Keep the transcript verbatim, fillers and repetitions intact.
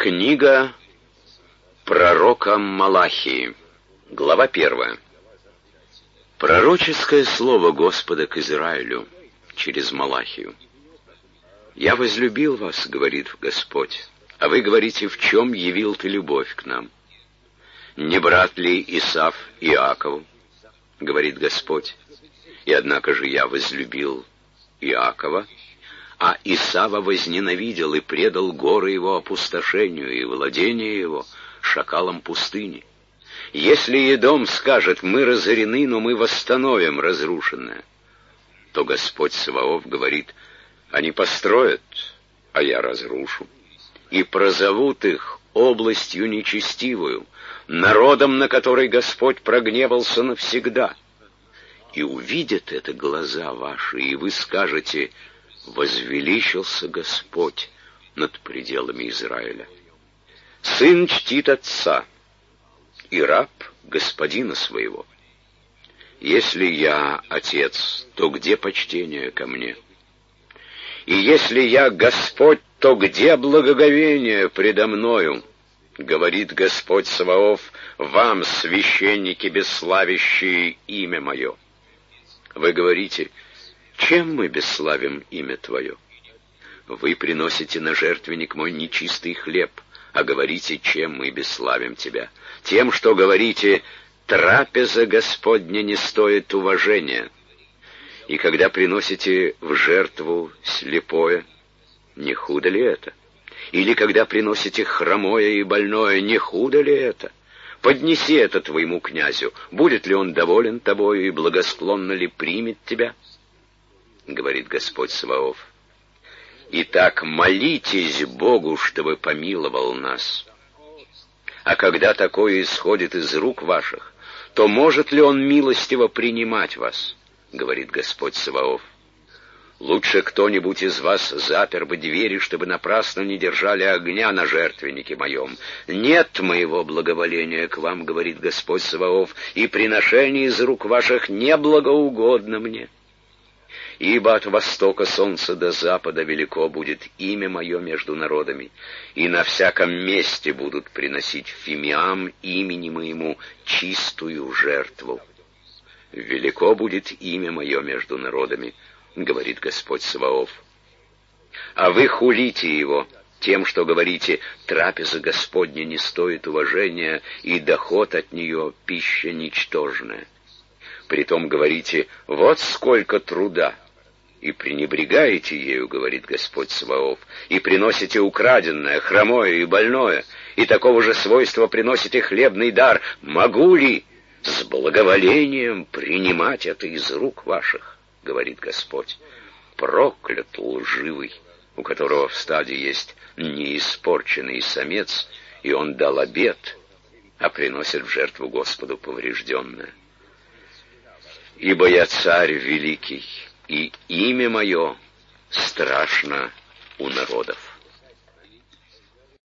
Книга пророка Малахии, глава первая. Пророческое слово Господа к Израилю через Малахию. «Я возлюбил вас, — говорит Господь, — а вы говорите, в чем явил ты любовь к нам? Не брат ли Исав Иакову, — говорит Господь, — и однако же я возлюбил Иакова, а Исава возненавидел и предал горы его опустошению и владение его шакалам пустыни. Если Едом скажет, мы разорены, но мы восстановим разрушенное, то Господь Саваоф говорит, они построят, а я разрушу, и прозовут их областью нечестивую, народом, на который Господь прогневался навсегда. И увидят это глаза ваши, и вы скажете, возвеличился Господь над пределами Израиля. Сын чтит отца, и раб господина своего. Если я отец, то где почтение ко мне? И если я Господь, то где благоговение предо мною? Говорит Господь Саваоф, вам, священники, бесславящие имя мое. Вы говорите, чем мы бесславим имя Твое? Вы приносите на жертвенник мой нечистый хлеб, а говорите, чем мы бесславим Тебя? Тем, что говорите, трапеза Господня не стоит уважения. И когда приносите в жертву слепое, не худо ли это? Или когда приносите хромое и больное, не худо ли это? Поднеси это твоему князю, будет ли он доволен тобою и благосклонно ли примет тебя? Говорит Господь Саваоф. Итак, молитесь Богу, чтобы помиловал нас. А когда такое исходит из рук ваших, то может ли Он милостиво принимать вас? Говорит Господь Саваоф. Лучше кто-нибудь из вас запер бы двери, чтобы напрасно не держали огня на жертвеннике моем. Нет моего благоволения к вам, говорит Господь Саваоф, и приношение из рук ваших не благоугодно мне. Ибо от востока солнца до запада велико будет имя мое между народами, и на всяком месте будут приносить фимиам имени моему чистую жертву. Велико будет имя мое между народами, говорит Господь Саваоф. А вы хулите его тем, что говорите, трапеза Господня не стоит уважения, и доход от нее пища ничтожная. Притом говорите, вот сколько труда, и пренебрегаете ею, говорит Господь Саваоф, и приносите украденное, хромое и больное, и такого же свойства приносите хлебный дар. Могу ли с благоволением принимать это из рук ваших, говорит Господь? Проклят лживый, у которого в стаде есть неиспорченный самец, и он дал обет, а приносит в жертву Господу поврежденное. Ибо я царь великий, и имя мое страшно у народов.